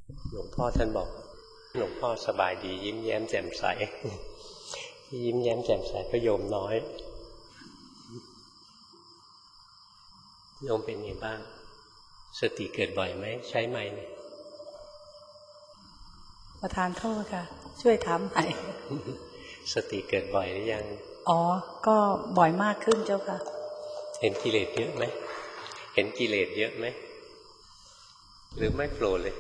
หลวงพ่อท่านบอกหลวงพ่อสบายดียิ้มแย้มแจ่มใสยิ้มแย้มแจ่มใสก็โยมน้อยโยมเป็นไงบ้างสติเกิดบ่อยไหมใช้ไมค์ไหมประธานโทษค่ะช่วยถามใหม่สติเกิดบ่อยหรือยังอ๋อก็บ่อยมากขึ้นเจ้าค่ะเห็นกิเลสเยอะไหมเห็นกิเลสเยอะไหมหรือไม่โผล่เลย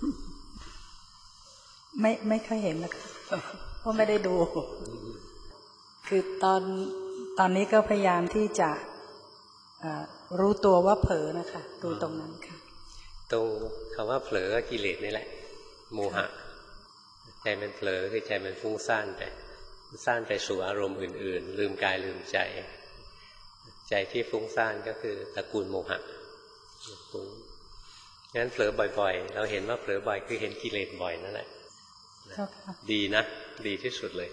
ไม่ค่อยเห็นนะคะเพราะไม่ได้ดูคือตอนนี้ก็พยายามที่จะรู้ตัวว่าเผลอนะคะดูตรงนั้นค่ะตรงคำว่าเผลอก็กิเลสนี่แหละโมหะใจมันเผลอคือใจมันฟุ้งซ่านไปซ่านไปสู่อารมณ์อื่นๆลืมกายลืมใจใจที่ฟุ้งซ่านก็คือตระกูลโมหะฟุ้งงั้นเผลอบ่อยๆเราเห็นว่าเผลอบ่อยคือเห็นกิเลสบ่อยนั่นแหละดีนะดีที่สุดเลย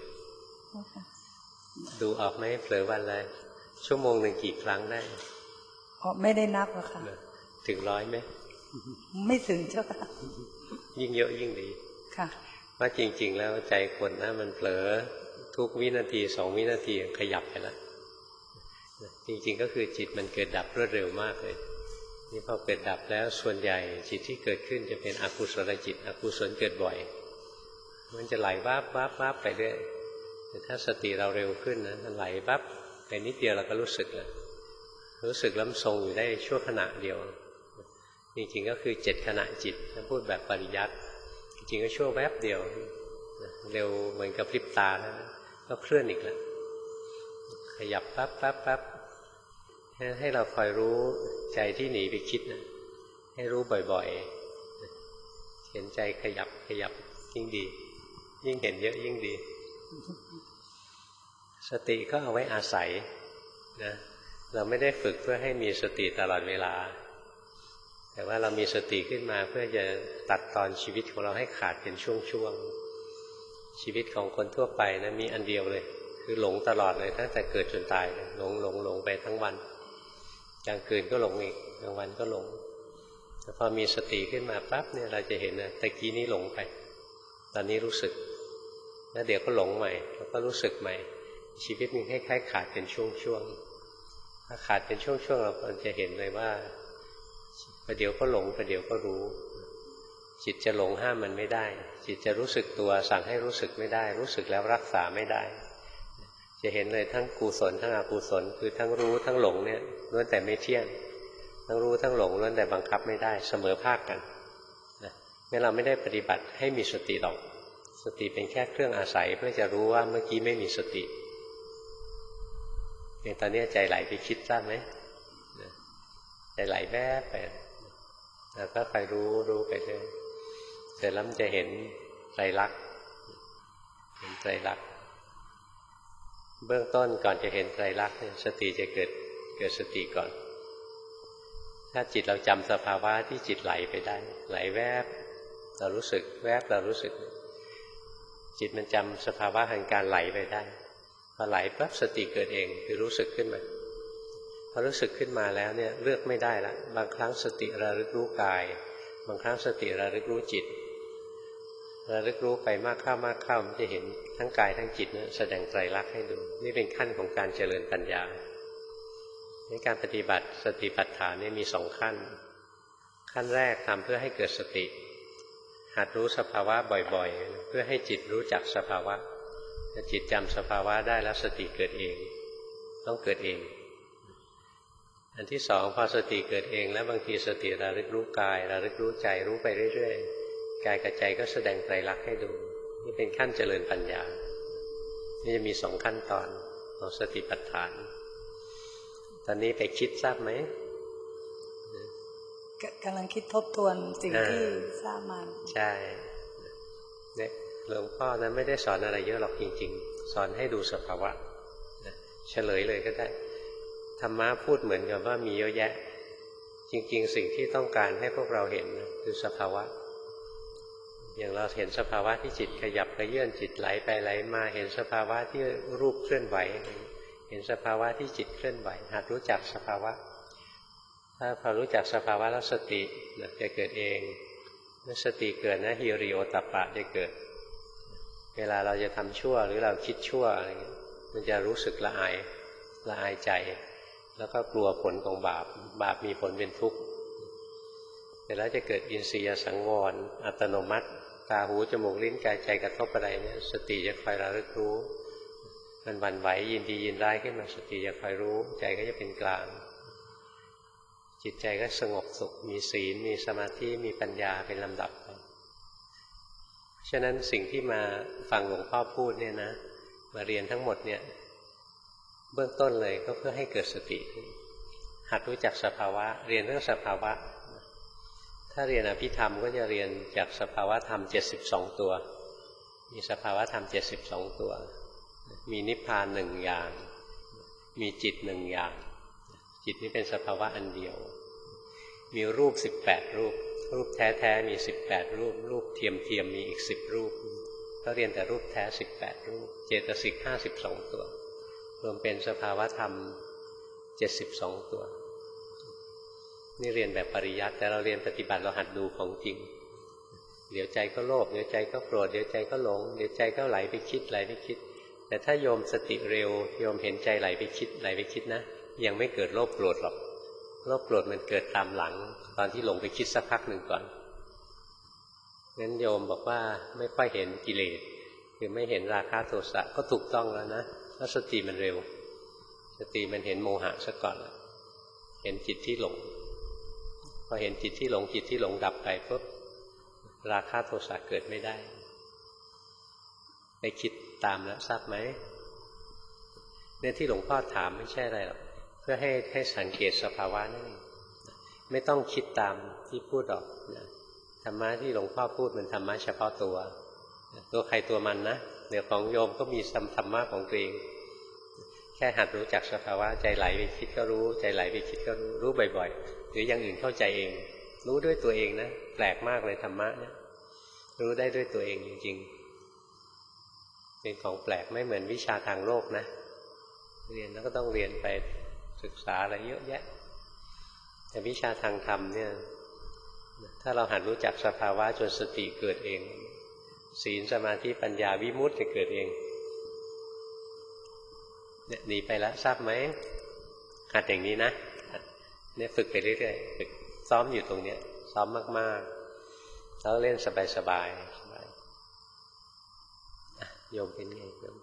ดูออกไหมเผลอวันละชั่วโมงหนึ่งกี่ครั้งได้อ๋อไม่ได้นับหรอกค่ะถึง100ไหมไม่ถึงเจ้าค่ะยิ่งเยอะยิ่งดีค่ะว่าจริงๆแล้วใจคนนะมันเผลอทุกวินาที2 วินาทีขยับไปแล้วจริงๆก็คือจิตมันเกิดดับรวดเร็วมากเลยนี่พอเกิดดับแล้วส่วนใหญ่จิตที่เกิดขึ้นจะเป็นอกุศลจิตอกุศลเกิดบ่อยมันจะไหลวับไปเรื่อยแต่ถ้าสติเราเร็วขึ้นนะมันไหลวับไปนิดเดียวเราก็รู้สึกแล้วรู้สึกล้ำทรงอยู่ได้ชั่วขณะเดียวจริงๆก็คือ7 ขณะจิตถ้าพูดแบบปริยัติจริงๆก็ชั่วแวบเดียวเร็วเหมือนกับพริบตาแล้วก็เคลื่อนอีกแล้วขยับปั๊บให้เราคอยรู้ใจที่หนีไปคิดนะให้รู้บ่อยๆเห็นใจขยับยิ่งดียิ่งเห็นเยอะยิ่งดีสติก็เอาไว้อาศัยนะเราไม่ได้ฝึกเพื่อให้มีสติตลอดเวลาแต่ว่าเรามีสติขึ้นมาเพื่อจะตัดตอนชีวิตของเราให้ขาดเป็นช่วงๆชีวิตของคนทั่วไปนะมีอันเดียวเลยคือหลงตลอดเลยตั้งแต่เกิดจนตายหลงไปทั้งวันกลางคืนก็หลงอีกกลางวันก็หลงแต่พอมีสติขึ้นมาปั๊บเนี่ยเราจะเห็นนะตะกี้นี้หลงไปตอนนี้รู้สึกแล้วเดี๋ยวก็หลงใหม่แล้วก็รู้สึกใหม่ชีวิตมันคล้ายๆขาดเป็นช่วงๆถ้าขาดเป็นช่วงๆเราจะเห็นเลยว่าประเดี๋ยวก็หลงประเดี๋ยวก็รู้จิตจะหลงห้ามมันไม่ได้จิตจะรู้สึกตัวสั่งให้รู้สึกไม่ได้รู้สึกแล้วรักษาไม่ได้จะเห็นเลยทั้งกุศลทั้งอกุศลคือทั้งรู้ทั้งหลงเนี่ยล้วนแต่ไม่เที่ยงทั้งรู้ทั้งหลงล้วนแต่บังคับไม่ได้เสมอภาคกันงั้นเราไม่ได้ปฏิบัติให้มีสติหรอกสติเป็นแค่เครื่องอาศัยเพื่อจะรู้ว่าเมื่อกี้ไม่มีสติอย่างตอนนี้ใจไหลไปคิดทราบไหมใจไหลแวบไปแล้วก็ไปรู้ไปเรื่อยเสร็จแล้วมันจะเห็นไตรลักษณ์เห็นไตรลักษณ์เบื้องต้นก่อนจะเห็นไตรลักษณ์สติจะเกิดสติก่อนถ้าจิตเราจำสภาวะที่จิตไหลไปได้ไหลแวบเรารู้สึกแวบเรารู้สึกจิตมันจำสภาวะแห่งการไหลไปได้พอไหลปั๊บสติเกิดเองคือรู้สึกขึ้นมาพอรู้สึกขึ้นมาแล้วเนี่ยเลือกไม่ได้ละบางครั้งสติระลึกรู้กายบางครั้งสติระลึกรู้จิตระลึกรู้ไปมากเข้ามันจะเห็นทั้งกายทั้งจิตเนี่ยแสดงไตรลักษณ์ให้ดูนี่เป็นขั้นของการเจริญปัญญาในการปฏิบัติสติปัฏฐานนี่มี2 ขั้นขั้นแรกทำเพื่อให้เกิดสติหัดรู้สภาวะบ่อยๆเพื่อให้จิตรู้จักสภาวะถ้าจิตจำสภาวะได้แล้วสติเกิดเองต้องเกิดเองอันที่2พอสติเกิดเองแล้วบางทีสติระลึกรู้กายระลึกรู้ใจรู้ไปเรื่อยๆกายกับใจก็แสดงไตรลักษณ์ให้ดูนี่เป็นขั้นเจริญปัญญานี่จะมี2 ขั้นตอนของสติปัฏฐานตอนนี้ไปคิดทราบไหมกำลังคิดทบทวนสิ่งที่ทราบมาใช่เนี่ยหลวงพ่อนั้นไม่ได้สอนอะไรเยอะหรอกจริงๆสอนให้ดูสภาวะเฉลยเลยก็ได้ธรรมะพูดเหมือนกับว่ามีเยอะแยะจริงๆสิ่งที่ต้องการให้พวกเราเห็นคือสภาวะอย่างเราเห็นสภาวะที่จิตขยับขยื่นจิตไหลไปไหลมาเห็นสภาวะที่รูปเคลื่อนไหวเห็นสภาวะที่จิตเคลื่อนไหวหัดรู้จักสภาวะถ้าพอรู้จักสภาวะแล้วสติจะเกิดเองเมื่อสติเกิดนะฮิริโอตัปปะจะเกิดเวลาเราจะทำชั่วหรือเราคิดชั่วอะไรเงี้ยมันจะรู้สึกละอายใจแล้วก็กลัวผลของบาปมีผลเป็นทุกข์เสร็จแล้วจะเกิดอินทรียสังวรอัตโนมัติตาหูจมูกลิ้นกายใจกระทบอะไรเนี่ยสติจะคอยระลึกรู้มันหวั่นไหวยินดียินร้ายขึ้นมาสติจะคอยรู้ใจก็จะเป็นกลางจิตใจก็สงบสุขมีศีลมีสมาธิมีปัญญาเป็นลำดับไปฉะนั้นสิ่งที่มาฟังหลวงพ่อพูดเนี่ยนะมาเรียนทั้งหมดเนี่ยเบื้องต้นเลยก็เพื่อให้เกิดสติหัดรู้จักสภาวะเรียนเรื่องสภาวะถ้าเรียนอภิธรรมก็จะเรียนจากสภาวะธรรม72ตัวมีสภาวะธรรม72ตัวมีนิพพาน1อย่างมีจิต1อย่างจิตนี้เป็นสภาวะอันเดียวมีรูป18รูปรูปแท้ๆมี18รูปรูปเทียมมีอีก10รูปก็เรียนแต่รูปแท้18รูปเจตสิก52ตัวรวมเป็นสภาวะธรรม72ตัวนี่เรียนแบบปริยัติแต่เราเรียนปฏิบัติเราหัดดูของจริงเดี๋ยวใจก็โลภเดี๋ยวใจก็โกรธเดี๋ยวใจก็หลงเดี๋ยวใจก็ไหลไปคิดแต่ถ้าโยมสติเร็วโยมเห็นใจไหลไปคิดนะยังไม่เกิดโลภโกรธหรอกโลภโกรธมันเกิดตามหลังตอนที่หลงไปคิดสักพักหนึ่งก่อนงั้นโยมบอกว่าไม่ค่อยเห็นกิเลสคือไม่เห็นราคะโทสะก็ถูกต้องแล้วนะเพราะสติมันเร็วสติมันเห็นโมหะซะก่อนเห็นจิตที่หลงพอเห็นจิตที่หลงดับไปปุ๊บราคะโทสะเกิดไม่ได้ไปคิดตามแล้วทราบไหมเนี่ยที่หลวงพ่อถามไม่ใช่อะไรหรอกเพื่อให้สังเกตสภาวะนั่นเองไม่ต้องคิดตามที่พูดหรอกธรรมะที่หลวงพ่อพูดเป็นธรรมะเฉพาะตัวใครตัวมันนะเดี๋ยวของโยมก็มีธรรมะของตัวเองแค่หัดรู้จักสภาวะใจไหลไปคิดก็รู้ใจไหลไปคิดก็รู้บ่อยๆหรืออย่างอื่นเข้าใจเองรู้ด้วยตัวเองนะแปลกมากเลยธรรมะเนี่ยรู้ได้ด้วยตัวเองจริงๆเป็นของแปลกไม่เหมือนวิชาทางโลกนะเรียนแล้วก็ต้องเรียนไปศึกษาอะไรเยอะแยะแต่วิชาทางธรรมเนี่ยถ้าเราหัดรู้จักสภาวะจนสติเกิดเองศีลสมาธิปัญญาวิมุตติจะเกิดเองเนี่ยหนีไปแล้วทราบไหมหัดอย่างนี้นะเนี่ยฝึกไปเรื่อยๆฝึกซ้อมอยู่ตรงเนี้ยซ้อมมากๆแล้วเล่นสบายโยมเป็นไงโยม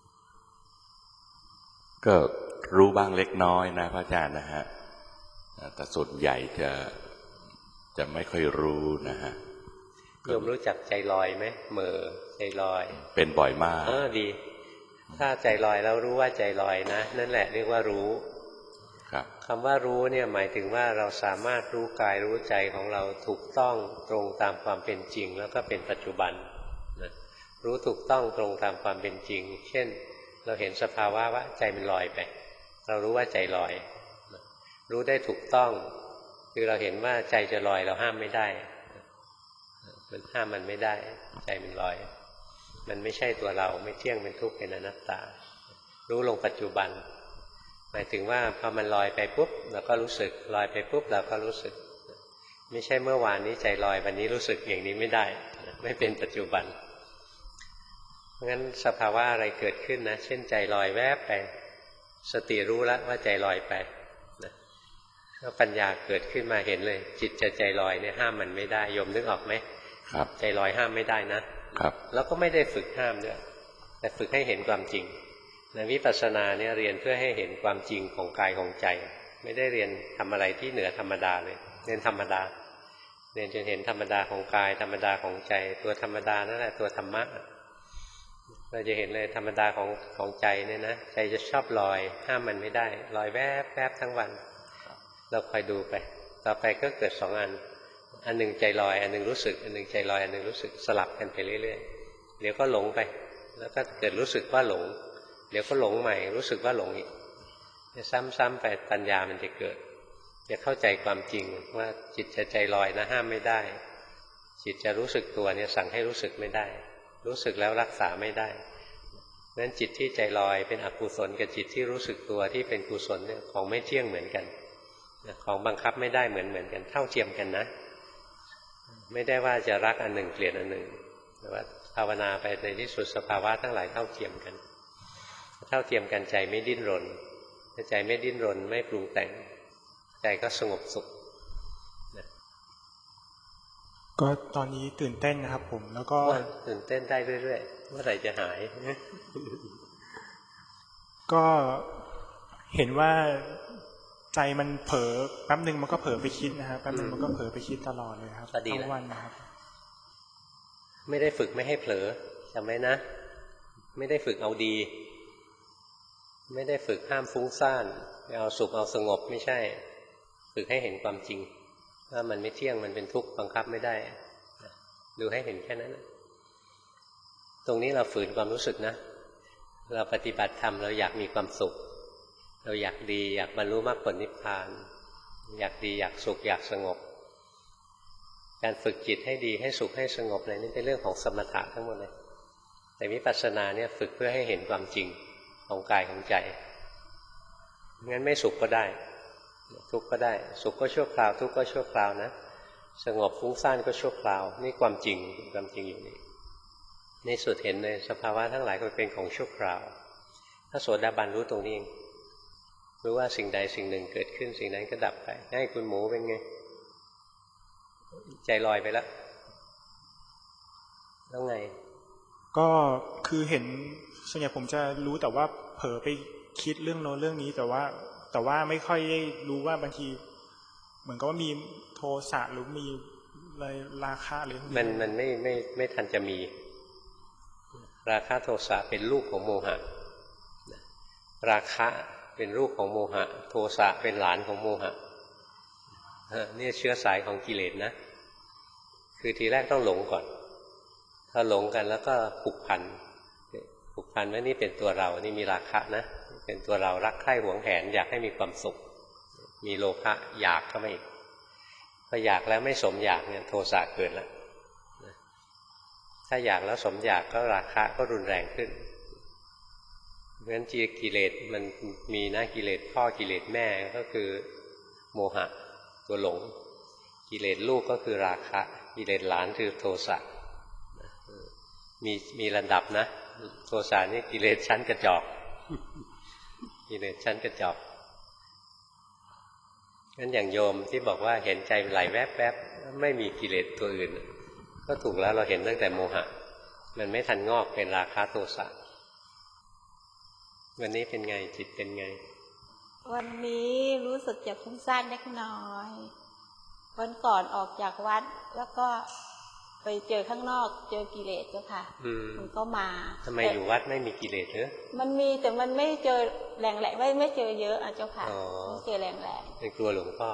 ก็รู้บ้างเล็กน้อยนะพระอาจารย์นะฮะแต่ส่วนใหญ่จะไม่ค่อยรู้นะฮะโยมรู้จักใจลอยไหมเหม่อใจลอยเป็นบ่อยมากดีถ้าใจลอยแล้วรู้ว่าใจลอยนะนั่นแหละเรียกว่ารู้ครับคำว่ารู้เนี่ยหมายถึงว่าเราสามารถรู้กายรู้ใจของเราถูกต้องตรงตามความเป็นจริงแล้วก็เป็นปัจจุบันนะรู้ถูกต้องตรงตามความเป็นจริงเช่นเราเห็นสภาวะว่าใจมันลอยไปเรารู้ว่าใจลอยรู้ได้ถูกต้องคือเราเห็นว่าใจจะลอยเราห้ามไม่ได้มันห้ามมันไม่ได้ใจมันลอยมันไม่ใช่ตัวเราไม่เที่ยงเป็นทุกข์เป็นอนัตตารู้ลงปัจจุบันหมายถึงว่าพอมันลอยไปปุ๊บเราก็รู้สึกลอยไปปุ๊บเราก็รู้สึกไม่ใช่เมื่อวานนี้ใจลอยวันนี้รู้สึกอย่างนี้ไม่ได้ไม่เป็นปัจจุบันเพราะงั้นสภาวะอะไรเกิดขึ้นนะเช่นใจลอยแวบไปสติรู้แล้วว่าใจลอยไปแล้วปัญญาเกิดขึ้นมาเห็นเลยจิตจะใจลอยเนี่ยห้ามมันไม่ได้โยมนึกออกไหมครับใจลอยห้ามไม่ได้นะครับแล้วก็ไม่ได้ฝึกห้ามด้วยแต่ฝึกให้เห็นความจริงในวิปัสสนาเนี่ยเรียนเพื่อให้เห็นความจริงของกายของใจไม่ได้เรียนทำอะไรที่เหนือธรรมดาเลยเรียนธรรมดาเรียนจนเห็นธรรมดาของกายธรรมดาของใจตัวธรรมดานั่นแหละตัวธรรมะเราจะเห็นเลยธรรมดาของใจเนี่ยนะใจจะชอบลอยห้ามมันไม่ได้ลอยแวบแวบทั้งวันเราคอยดูไปต่อไปก็เกิด2อันหนึ่งใจลอยอันหนึ่งรู้สึกอันหนึ่งใจลอยอันหนึ่งรู้สึกสลับกันไปเรื่อยๆเดี๋ยวก็หลงไปแล้วก็เกิดรู้สึกว่าหลงเดี๋ยวก็หลงใหม่รู้สึกว่าหลงอีกจะซ้ำๆไปปัญญามันจะเกิดจะเข้าใจความจริงว่าจิตจะใจลอยนะห้ามไม่ได้จิตจะรู้สึกตัวเนี่ยสั่งให้รู้สึกไม่ได้รู้สึกแล้วรักษาไม่ได้นั้นจิตที่ใจลอยเป็นอกุศลกับจิตที่รู้สึกตัวที่เป็นกุศลเนี่ยของไม่เที่ยงเหมือนกันของบังคับไม่ได้เหมือนกันเท่าเทียมกันนะไม่ได้ว่าจะรักอันหนึ่งเกลียดอันหนึ่งแต่ว่าภาวนาไปในที่สุดสภาวะทั้งหลายเท่าเทียมกันเท่าเทียมกันใจไม่ดิ้นรนใจไม่ดิ้นรนไม่ปรุงแต่งใจก็สงบสุขก็ตอนนี้ตื่นเต้นนะครับผมแล้วก็ตื่นเต้นได้เรื่อยๆเมื่อไหร่จะหายก็เห็นว่าใจมันเผลอแป๊บนึงมันก็เผลอไปคิดนะครับแป๊บนึงมันก็เผลอไปคิดตลอดเลยครับทั้งวันนะครับไม่ได้ฝึกไม่ให้เผลอจำไว้นะไม่ได้ฝึกเอาดีไม่ได้ฝึกห้ามฟุ้งซ่านเอาสุขเอาสงบไม่ใช่ฝึกให้เห็นความจริงว่ามันไม่เที่ยงมันเป็นทุกข์บังคับไม่ได้ดูให้เห็นแค่นั้นตรงนี้เราฝืนความรู้สึกนะเราปฏิบัติธรรมเราอยากมีความสุขเราอยากดีอยากบรรลุมรรคผลนิพพานอยากดีอยากสุขอยากสงบการฝึกจิตให้ดีให้สุขให้สงบอะไรนี่เป็นเรื่องของสมถะทั้งหมดเลยแต่วิปัสสนาเนี่ยฝึกเพื่อให้เห็นความจริงของกายของใจงั้นไม่สุขก็ได้ทุกข์ก็ได้สุขก็ชั่วคราวทุกข์ก็ชั่วคราวนะสงบฟุ้งซ่านก็ชั่วคราวนี่ความจริงอยู่นี่ในสุดเห็นเลยสภาวะทั้งหลายก็เป็นของชั่วคราวถ้าโสดาบันรู้ตรงนี้เองรู้ว่าสิ่งใดสิ่งหนึ่งเกิดขึ้นสิ่งนั้นก็ดับไปให้คุณหมูเป็นไงใจลอยไปแล้วไงก็คือเห็นส่วนใหญ่ผมจะรู้แต่ว่าเผลอไปคิดเรื่องโน้นเรื่องนี้แต่ว่าไม่ค่อยได้รู้ว่าบางทีเหมือนกับว่ามีโทสะหรือมีอะไรราคะหรือมันไม่ทันจะมีราคะโทสะเป็นลูกของโมหะราคะเป็นลูกของโมหะโทสะเป็นหลานของโมหะนี่เชื้อสายของกิเลสนะคือทีแรกต้องหลงก่อนถ้าหลงกันแล้วก็ผูกพันว่านี่เป็นตัวเรานี่มีราคะนะเป็นตัวเรารักใคร่หวงแหนอยากให้มีความสุขมีโลภะอยากเข้ามาอีกพออยากแล้วไม่สมอยากเนี่ยโทสะเกิดแล้วถ้าอยากแล้วสมอยากก็ราคะก็รุนแรงขึ้นเพราะฉะนั้นกิเลสมันมีนะกิเลสพ่อกิเลสแม่ก็คือโมหะตัวหลงกิเลสลูกก็คือราคะกิเลสหลานคือโทสะมีระดับนะโทสะนี่กิเลสชั้นกระจอกกิเลสชั้นกระจอกงั้นอย่างโยมที่บอกว่าเห็นใจไหลแวบๆไม่มีกิเลสตัวอื่นก็ถูกแล้วเราเห็นตั้งแต่โมหะมันไม่ทันงอกเป็นราคะโทสะวันนี้เป็นไงจิตเป็นไงวันนี้รู้สึกจะฟุ้งซ่านเล็กน้อยวันก่อนออกจากวัดแล้วก็ไปเจอข้างนอกเจอกิเลสเจ้าค่ะมันก็มาทำไมอยู่วัดไม่มีกิเลสเหรอมันมีแต่มันไม่เจอแรงไม่เจอเยอะอ่ะเจ้าค่ะไม่เจอแรงเป็นกลัวหลวงพ่อ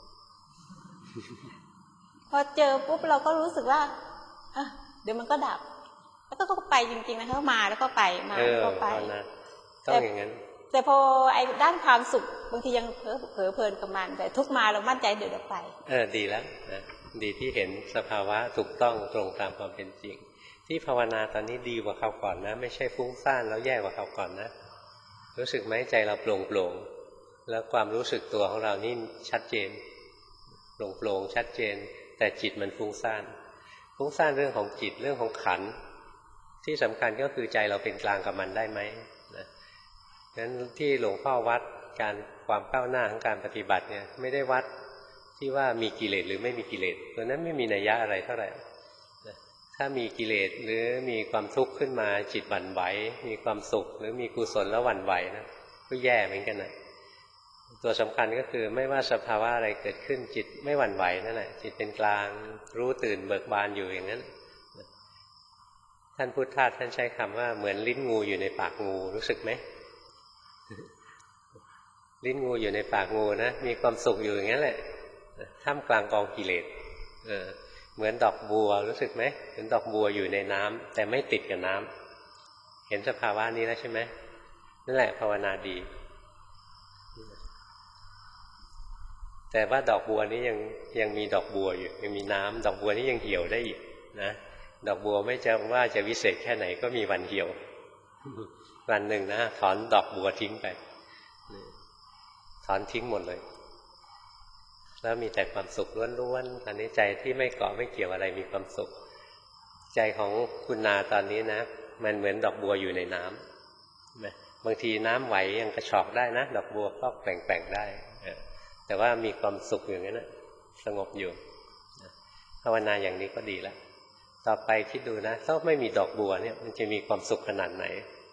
พอเจอปุ๊บเราก็รู้สึกว่าเดี๋ยวมันก็ดับแล้วก็ไปจริงๆนะเขามาแล้วก็ไปมาแล้วก็ไปต้องอย่างนั้นแต่พอไอ้ด้านความสุขบางทียังเผลอเพลินกับมันแต่ทุกมาเรามั่นใจเดี๋ยวไปดีแล้วนะดีที่เห็นสภาวะถูกต้องตรงตามความเป็นจริงที่ภาวนาตอนนี้ดีกว่าคราวก่อนนะไม่ใช่ฟุ้งซ่านแล้วแย่กว่าคราวก่อนนะรู้สึกไหมใจเราโปร่งแล้วความรู้สึกตัวของเรานี่ชัดเจนโปร่งชัดเจนแต่จิตมันฟุ้งซ่านเรื่องของจิตเรื่องของขันธ์ที่สำคัญก็คือใจเราเป็นกลางกับมันได้ไหมนะงั้นที่หลวงพ่อวัดการความก้าวหน้าของการปฏิบัติเนี่ยไม่ได้วัดที่ว่ามีกิเลสหรือไม่มีกิเลสตัวนั้นไม่มีนัยยะอะไรเท่าไหร่ถ้ามีกิเลสหรือมีความทุกข์ขึ้นมาจิตหวั่นไหวมีความสุขหรือมีกุศลแล้วหวั่นไหวนะก็แย่เหมือนกันนะตัวสำคัญก็คือไม่ว่าสภาวะอะไรเกิดขึ้นจิตไม่หวั่นไหวนั่นแหละจิตเป็นกลางรู้ตื่นเบิกบานอยู่อย่างนั้นท่านพุทธทาสท่านใช้คำว่าเหมือนลิ้นงูอยู่ในปากงูรู้สึกไหมลิ้นงูอยู่ในปากงูนะมีความสุขอยู่อย่างนั้นแหละท่ามกลางกองกิเลสเหมือนดอกบัวรู้สึกไหมเหมือนดอกบัวอยู่ในน้ำแต่ไม่ติดกับน้ำเห็นสภาวะนี้แล้วใช่ไหมนั่นแหละภาวนาดีแต่ว่าดอกบัวนี้ยังมีดอกบัวอยู่ยังมีน้ำดอกบัวนี้ยังเหี่ยวได้อีกนะดอกบัวไม่จะว่าจะวิเศษแค่ไหนก็มีวันเหี่ยววันหนึ่งนะถอนดอกบัวทิ้งไปถอนทิ้งหมดเลยแล้วมีแต่ความสุขล้วนๆอันนี้ใจที่ไม่เกาะไม่เกี่ยวอะไรมีความสุขใจของคุณนาตอนนี้นะมันเหมือนดอกบัวอยู่ในน้ำบางทีน้ำไหวยังกระชอกได้นะดอกบัวก็แกว่งๆได้แต่ว่ามีความสุขอย่างนั้นนะสงบอยู่ภาวนาอย่างนี้ก็ดีแล้วต่อไปคิดดูนะถ้าไม่มีดอกบัวเนี่ยมันจะมีความสุขขนาดไหน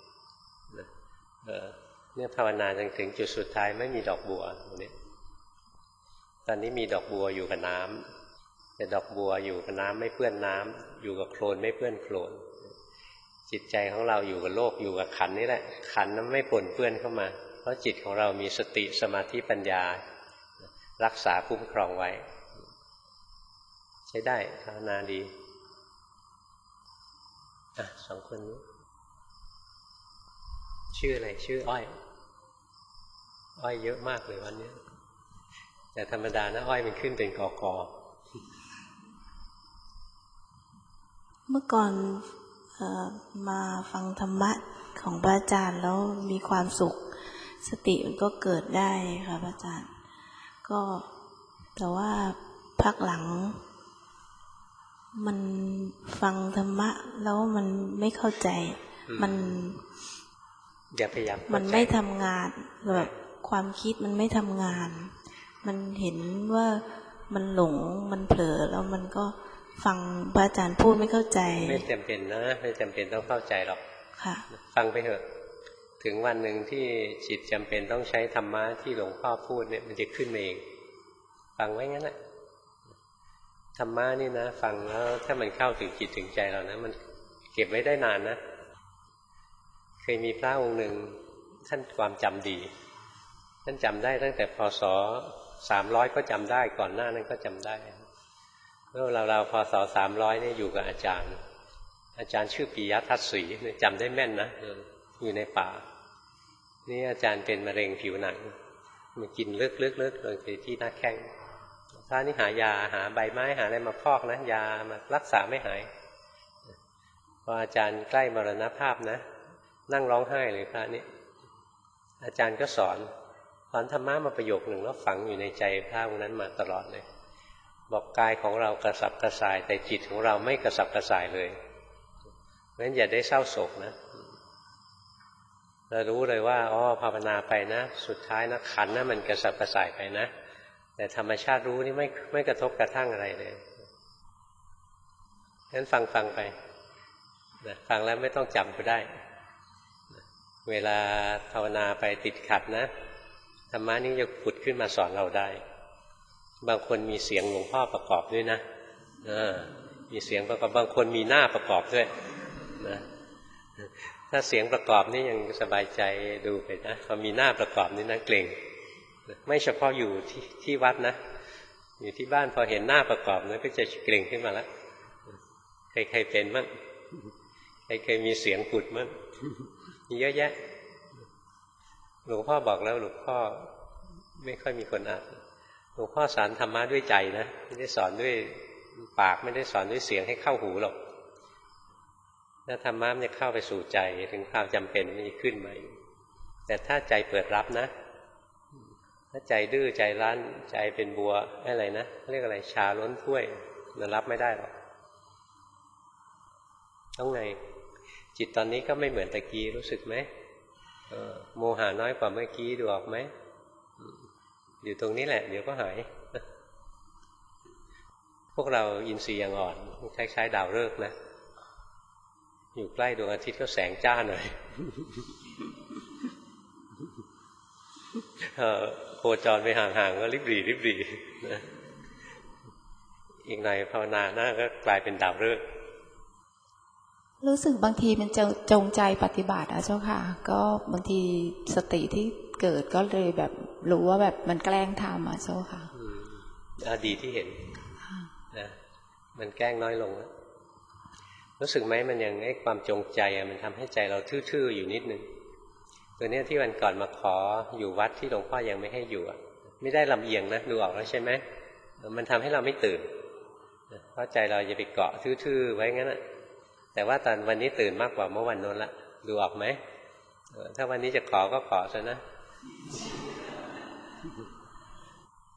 เนี่ยภาวนาจนถึงจุดสุดท้ายไม่มีดอกบัวตอนนี้มีดอกบัวอยู่กับน้ำแต่ดอกบัวอยู่กับน้ำไม่เปื้อนน้ำอยู่กับโคลนไม่เปื้อนโคลนจิตใจของเราอยู่กับโลกอยู่กับขันนี่แหละขันนั้นไม่ปนเปื้อนเข้ามาเพราะจิตของเรามีสติสมาธิปัญญารักษาคุ้มครองไว้ใช้ได้ภาวนาดีสองคนนี้ชื่ออะไรชื่ออ้อยเยอะมากเลยวันนี้แต่ธรรมดานะอ้อยมันขึ้นเป็นกอกอเมื่อก่อนมาฟังธรรมะของพระอาจารย์แล้วมีความสุขสติมันก็เกิดได้ค่ะพระอาจารย์ก็แต่ว่าพักหลังมันฟังธรรมะแล้วมันไม่เข้าใจมันอย่าพยายามมันไม่ทำงานแบบความคิดมันไม่ทำงานมันเห็นว่ามันหลงมันเผลอแล้วมันก็ฟังพระอาจารย์พูดไม่เข้าใจไม่จำเป็นนะไม่จำเป็นต้องเข้าใจหรอกค่ะฟังไปเถอะถึงวันหนึ่งที่จิตจำเป็นต้องใช้ธรรมะที่หลวงพ่อพูดเนี่ยมันจะขึ้นมาเองฟังไว้งั้นแหละธรรมะนี่นะฟังแล้วถ้ามันเข้าถึงจิตถึงใจเรานะมันเก็บไว้ได้นานนะเคยมีพระองค์หนึ่งท่านความจำดีท่านจำได้ตั้งแต่พศ300ก็จำได้ก่อนหน้านั้นก็จำได้แล้วเราพศ300นี่อยู่กับอาจารย์ชื่อปิยทัศน์ศรีจำได้แม่นนะอยู่ในป่านี่อาจารย์เป็นมะเร็งผิวหนังมันกินเลือกลงไปที่หน้าแข้งพระนี่หายาหาใบไม้หาอะไรมาพอกนะยามารักษาไม่หายพออาจารย์ใกล้มรณภาพนะนั่งร้องไห้เลยพระนี่อาจารย์ก็สอนธรรมะมาประโยคหนึ่งแล้วฝังอยู่ในใจพระองค์นั้นมาตลอดเลยบอกกายของเรากระสับกระส่ายแต่จิตของเราไม่กระสับกระส่ายเลยเพราะฉะนั้นอย่าได้เศร้าโศกนะเรารู้เลยว่าภาวนาไปนะสุดท้ายนะขันนะมันกระสับกระส่ายไปนะแต่ธรรมชาติรู้นี่ไม่กระทบกระทั่งอะไรเลยงั้นฟังไปฟังแล้วไม่ต้องจำก็ได้เวลาภาวนาไปติดขัดนะธรรมะนี้จะผุดขึ้นมาสอนเราได้บางคนมีเสียงหลวงพ่อประกอบด้วยนะมีเสียงประกอบบางคนมีหน้าประกอบด้วยนะถ้าเสียงประกอบนี่ยังสบายใจดูไปนะพอมีหน้าประกอบนี่นะเกรงไม่เฉพาะอยู่ที่วัดนะอยู่ที่บ้านพอเห็นหน้าประกอบนะก็จะเกรงขึ้นมาแล้วใครเป็นมั้งใครมีเสียงผุดมั้งมีเยอะแยะหลวงพ่อบอกแล้วหลวงพ่อไม่ค่อยมีคนอ่านหลวงพ่อสอนธรรมะด้วยใจนะไม่ได้สอนด้วยปากไม่ได้สอนด้วยเสียงให้เข้าหูหรอกถ้าธรรมะมันจะเข้าไปสู่ใจถึงความจำเป็นมันจะขึ้นมาแต่ถ้าใจเปิดรับนะถ้าใจดื้อใจรั้นใจเป็นบัวอะไรนะเรียกอะไรชาล้นถ้วยมันรับไม่ได้หรอกต้องไงจิตตอนนี้ก็ไม่เหมือนตะกี้รู้สึกไหมโมหะน้อยกว่าเมื่อกี้ดูออกไหมอยู่ตรงนี้แหละเดี๋ยวก็หายพวกเราอินทรีย์ยังอ่อนคล้ายๆดาวฤกษ์นะอยู่ใกล้ดวงอาทิตย์ก็แสงจ้าหน่อยโคจรไปห่างๆก็ริบหรี่นะอีกหน่อยภาวนาหน้าก็กลายเป็นดาวฤกษ์รู้สึกบางทีมันจงใจปฏิบัตินะเจ้าค่ะก็บางทีสติที่เกิดก็เลยแบบรู้ว่าแบบมันแกล้งทำอ่ะเจ้าค่ะดีที่เห็นนะมันแกล้งน้อยลงแล้วรู้สึกไหมมันยังความจงใจมันทำให้ใจเราทื่อๆอยู่นิดนึงตัวนี้ที่วันก่อนมาขออยู่วัดที่หลวงพ่อยังไม่ให้อยู่ไม่ได้ลำเอียงนะดูออกแล้วใช่ไหมมันทำให้เราไม่ตื่นเพราะใจเราจะไปเกาะทื่อๆไว้งั้นแต่ว่าตอนวันนี้ตื่นมากกว่าเมื่อวันโน้นละดูออกไหมถ้าวันนี้จะขอก็ขอซะนะ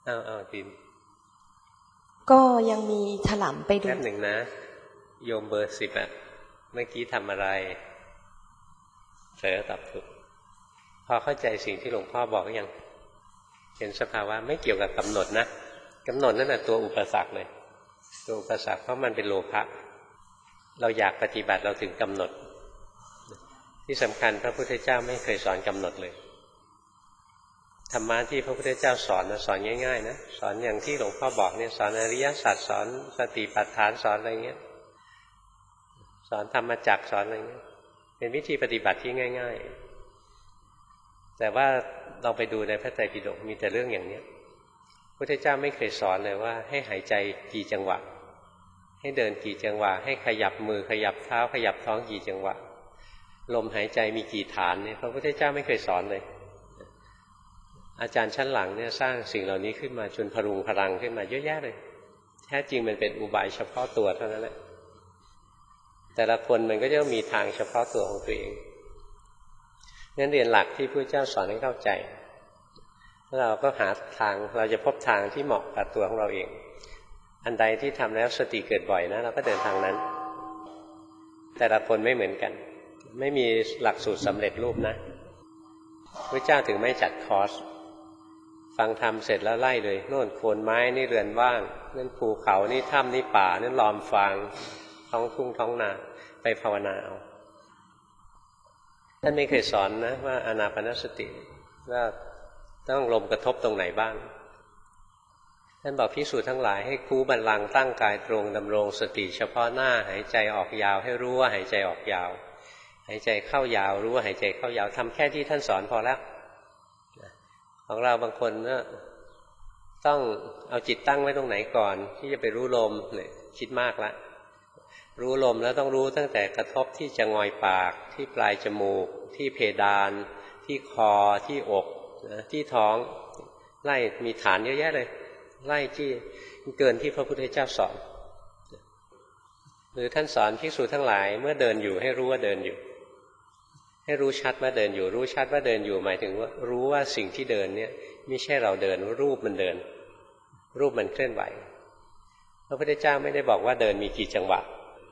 เอาดินก็ยังมีถลำไปดูแป๊บหนึ่งนะโยมเบอร์10เมื่อกี้ทำอะไรเผลอตอบถูกพอเข้าใจสิ่งที่หลวงพ่อบอกยังเห็นสภาวะไม่เกี่ยวกับกำหนดนะกำหนดนั่นแหละตัวอุปสรรคเลยตัวอุปสรรคเพราะมันเป็นโลภะเราอยากปฏิบัติเราถึงกำหนดที่สำคัญพระพุทธเจ้าไม่เคยสอนกำหนดเลยธรรมะที่พระพุทธเจ้าสอนนะสอนง่ายๆนะสอนอย่างที่หลวงพ่อบอกเนี่ยสอนอริยสัจสอนสติปัฏฐานสอนอะไรเงี้ยสอนธรรมจักรสอนอะไรเงี้ยเป็นวิธีปฏิบัติที่ง่ายๆแต่ว่าเราไปดูในพระไตรปิฎกมีแต่เรื่องอย่างนี้พระพุทธเจ้าไม่เคยสอนเลยว่าให้หายใจกี่จังหวะให้เดินกี่จังหวะให้ขยับมือขยับเท้าขยับท้องกี่จังหวะลมหายใจมีกี่ฐานเนี่ยพระพุทธเจ้าไม่เคยสอนเลยอาจารย์ชั้นหลังเนี่ยสร้างสิ่งเหล่านี้ขึ้นมาจนพรุงพลังขึ้นมาเยอะแยะเลยแท้จริงมันเป็นอุบายเฉพาะตัวเท่านั้นแหละแต่ละคนมันก็จะมีทางเฉพาะตัวของตัวเองงั้นเรียนหลักที่พระเจ้าสอนให้เข้าใจเราก็หาทางเราจะพบทางที่เหมาะกับตัวของเราเองอันใดที่ทำแล้วสติเกิดบ่อยนะเราก็เดินทางนั้นแต่ละคนไม่เหมือนกันไม่มีหลักสูตรสำเร็จรูปนะพระเจ้าถึงไม่จัดคอร์สฟังธรรมเสร็จแล้วไล่เลยโน่นโคนไม้นี่เรือนว่างนั่นภูเขานี่ถ้ำนี่ป่านั่นลอมฟางท้องทุ่งท้องนาไปภาวนาเอาท่านไม่เคยสอนนะว่าอานาปานสติว่าต้องลมกระทบตรงไหนบ้างท่านบอกภิกษุทั้งหลายให้คูบัลลังก์ตั้งกายตรงดำรงสติเฉพาะหน้าหายใจออกยาวให้รู้ว่าหายใจออกยาวหายใจเข้ายาวรู้ว่าหายใจเข้ายาวทำแค่ที่ท่านสอนพอแล้วของเราบางคนก็ต้องเอาจิตตั้งไว้ตรงไหนก่อนที่จะไปรู้ลมเนี่ยคิดมากละรู้ลมแล้วต้องรู้ตั้งแต่กระทบที่จะงอยปากที่ปลายจมูกที่เพดานที่คอที่อกที่ท้องไล่มีฐานเยอะแยะเลยไล่ที่เกินที่พระพุทธเจ้าสอนหรือท่านสอนภิกษุทั้งหลายเมื่อเดินอยู่ให้รู้ว่าเดินอยู่ให้รู้ชัดว่าเดินอยู่รู้ชัดว่าเดินอยู่หมายถึงว่ารู้ว่าสิ่งที่เดินเนี่ยไม่ใช่เราเดินรูปมันเดินรูปมันเคลื่อนไหวพระพุทธเจ้าไม่ได้บอกว่าเดินมีกี่จังหวะ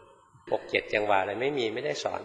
6-7จังหวะอะไรไม่ได้สอน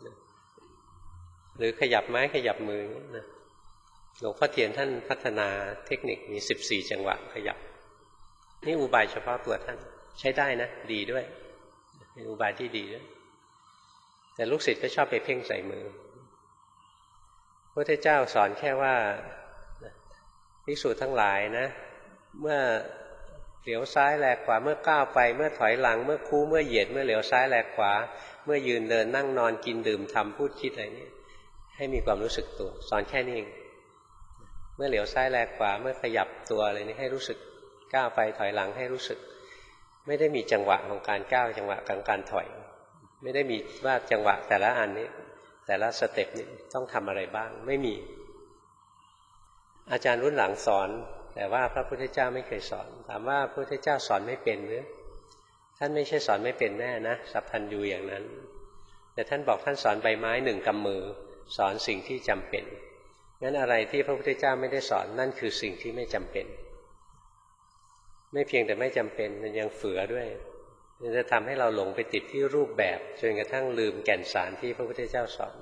หรือขยับไม้ขยับมือนะหลวงพ่อเทียนท่านพัฒนาเทคนิคมี14จังหวะขยับนี่อุบายเฉพาะตัวท่านใช้ได้นะดีด้วยเป็นอุบายที่ดีด้วยแต่ลูกศิษย์ก็ชอบไปเพ่งใส่มือพระพุทธเจ้าสอนแค่ว่าภิกษุทั้งหลายนะเมื่อเหลียวซ้ายแลขวาเมื่อก้าวไปเมื่อถอยหลังเมื่อคู่เมื่อเหยียดเมื่อเหลียวซ้ายแลขวาเมื่อยืนเดินนั่งนอนกินดื่มทำพูดคิดอะไรนี่ให้มีความรู้สึกตัวสอนแค่นี้เองเมื่อเหลียวซ้ายแลขวาเมื่อขยับตัวอะไรนี่ให้รู้สึกก้าวไปถอยหลังให้รู้สึกไม่ได้มีจังหวะของการก้าวจังหวะของการถอยไม่ได้มีว่าจังหวะแต่ละอันนี้แต่ละสเต็ปนี้ต้องทำอะไรบ้างไม่มีอาจารย์รุ่นหลังสอนแต่ว่าพระพุทธเจ้าไม่เคยสอนถามว่าพระพุทธเจ้าสอนไม่เป็นหรือท่านไม่ใช่สอนไม่เป็นแน่นะสัพพัญญูอย่างนั้นแต่ท่านบอกท่านสอนใบไม้1กำมือสอนสิ่งที่จำเป็นงั้นอะไรที่พระพุทธเจ้าไม่ได้สอนนั่นคือสิ่งที่ไม่จำเป็นไม่เพียงแต่ไม่จำเป็นมันยังเฝือด้วยมันจะทำให้เราหลงไปติดที่รูปแบบจนกระทั่งลืมแก่นสารที่พระพุทธเจ้าสอน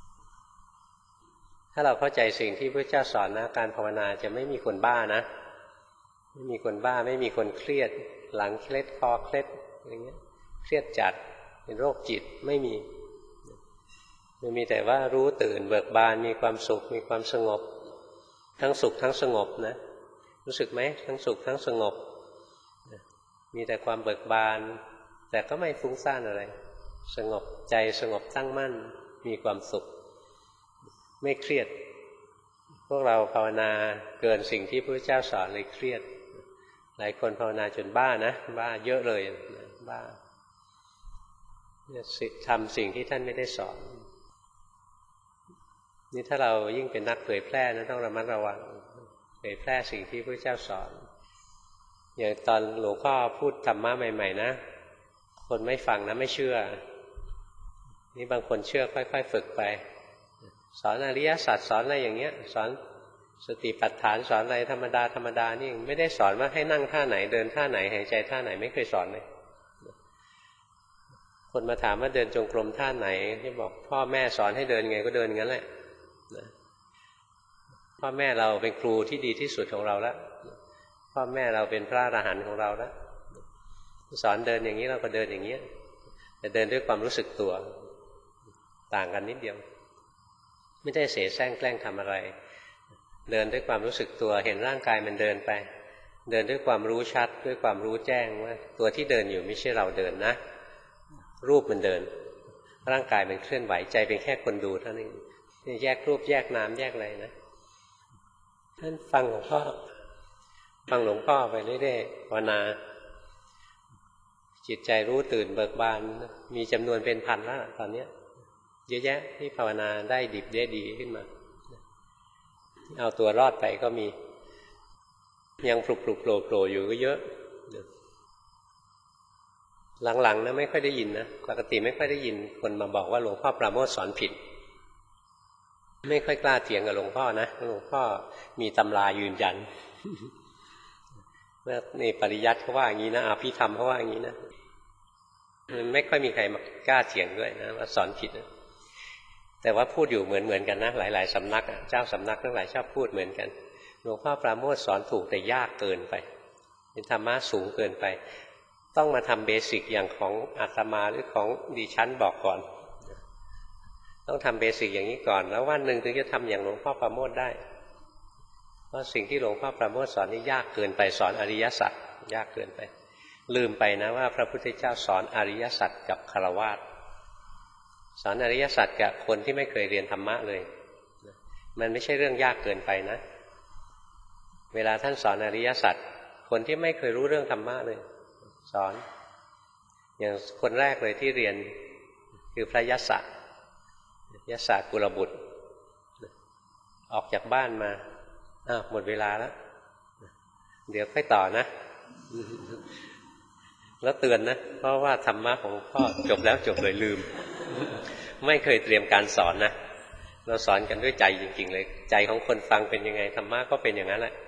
ถ้าเราเข้าใจสิ่งที่พระเจ้าสอนนะการภาวนาจะไม่มีคนบ้านะไม่มีคนบ้าไม่มีคนเครียดหลังเคล็ดคอเคล็ดอะไรเงี้ยเครียดจัดเป็นโรคจิตไม่มีมันมีแต่ว่ารู้ตื่นเบิกบานมีความสุขมีความสงบทั้งสุขทั้งสงบนะรู้สึกไหมทั้งสุขทั้งสงบมีแต่ความเบิกบานแต่ก็ไม่ฟุ้งซ่านอะไรสงบใจสงบตั้งมั่นมีความสุขไม่เครียดพวกเราภาวนาเกินสิ่งที่พระเจ้าสอนเลยเครียดหลายคนภาวนาจนบ้านะบ้าเยอะเลยบ้าทำสิ่งที่ท่านไม่ได้สอนนี่ถ้าเรายิ่งเป็นนักเผยแพร่นะต้องระมัดระวังเผยแพร่สิ่งที่พระเจ้าสอนอย่างตอนหลวงพ่อพูดธรรมะใหม่ๆนะคนไม่ฟังนะไม่เชื่อนี่บางคนเชื่อค่อยๆฝึกไปสอนอริยสัจสอนอะไรอย่างเงี้ยสอนสติปัฏฐานสอนอะไรธรรมดาธรรมดานี่ไม่ได้สอนว่าให้นั่งท่าไหนเดินท่าไหนหายใจท่าไหนไม่เคยสอนเลยคนมาถามว่าเดินจงกรมท่าไหนที่บอกพ่อแม่สอนให้เดินไงก็เดินงั้นแหละพ่อแม่เราเป็นครูที่ดีที่สุดของเราแล้วพ่อแม่เราเป็นพระอรหันต์ของเราแล้วสอนเดินอย่างนี้เราก็เดินอย่างนี้แต่เดินด้วยความรู้สึกตัวต่างกันนิดเดียวไม่ได้เสแสร้งแกล้งทำอะไรเดินด้วยความรู้สึกตัวเห็นร่างกายมันเดินไปเดินด้วยความรู้ชัดด้วยความรู้แจ้งว่าตัวที่เดินอยู่ไม่ใช่เราเดินนะรูปมันเดินร่างกายมันเคลื่อนไหวใจเป็นแค่คนดูเท่านั้นแยกรูปแยกนามแยกอะไรนะท่านฟังหลวงพ่อไปเรื่อยๆภาวนาจิตใจรู้ตื่นเบิกบานมีจำนวนเป็นพันแล้วตอนนี้เยอะแยะที่ภาวนาได้ดิบได้ดีขึ้นมาเอาตัวรอดไปก็มียังปลุกโผล่อยู่ก็เยอะหลังๆนะไม่ค่อยได้ยินนะปกติไม่ค่อยได้ยินคนมาบอกว่าหลวงพ่อปราโมทย์สอนผิดไม่ค่อยกล้าเถียงกับหลวงพ่อนะหลวงพ่อมีตำรายืนยันนี่ปริยัติเขาว่าอย่างนี้นะอภิธรรมเขาว่าอย่างนี้นะไม่ค่อยมีใครมากล้าเถียงด้วยนะว่าสอนผิดนะแต่ว่าพูดอยู่เหมือนกันนะหลายๆสำนักเจ้าสำนักทั้งหลายชอบพูดเหมือนกันหลวงพ่อปราโมทย์สอนถูกแต่ยากเกินไปเป็นธรรมะสูงเกินไปต้องมาทำเบสิกอย่างของอาตมาหรือของดิฉันบอกก่อนต้องทำเบสิกอย่างนี้ก่อนแล้ววันหนึ่งถึงจะทำอย่างหลวงพ่อปราโมทย์ได้เพราะสิ่งที่หลวงพ่อปราโมทย์สอนนี่ยากเกินไปสอนอริยสัจยากเกินไปลืมไปนะว่าพระพุทธเจ้าสอนอริยสัจกับฆราวาสสอนอริยสัจกับคนที่ไม่เคยเรียนธรรมะเลยมันไม่ใช่เรื่องยากเกินไปนะเวลาท่านสอนอริยสัจคนที่ไม่เคยรู้เรื่องธรรมะเลยสอนอย่างคนแรกเลยที่เรียนคือพระยศกุลบุตรออกจากบ้านมาหมดเวลาแล้วเดี๋ยวค่อยต่อนะแล้วเตือนนะเพราะว่าธรรมะของพ่อจบแล้วจบเลยลืมไม่เคยเตรียมการสอนนะเราสอนกันด้วยใจจริงๆเลยใจของคนฟังเป็นยังไงธรรมะก็เป็นอย่างนั้นแหละ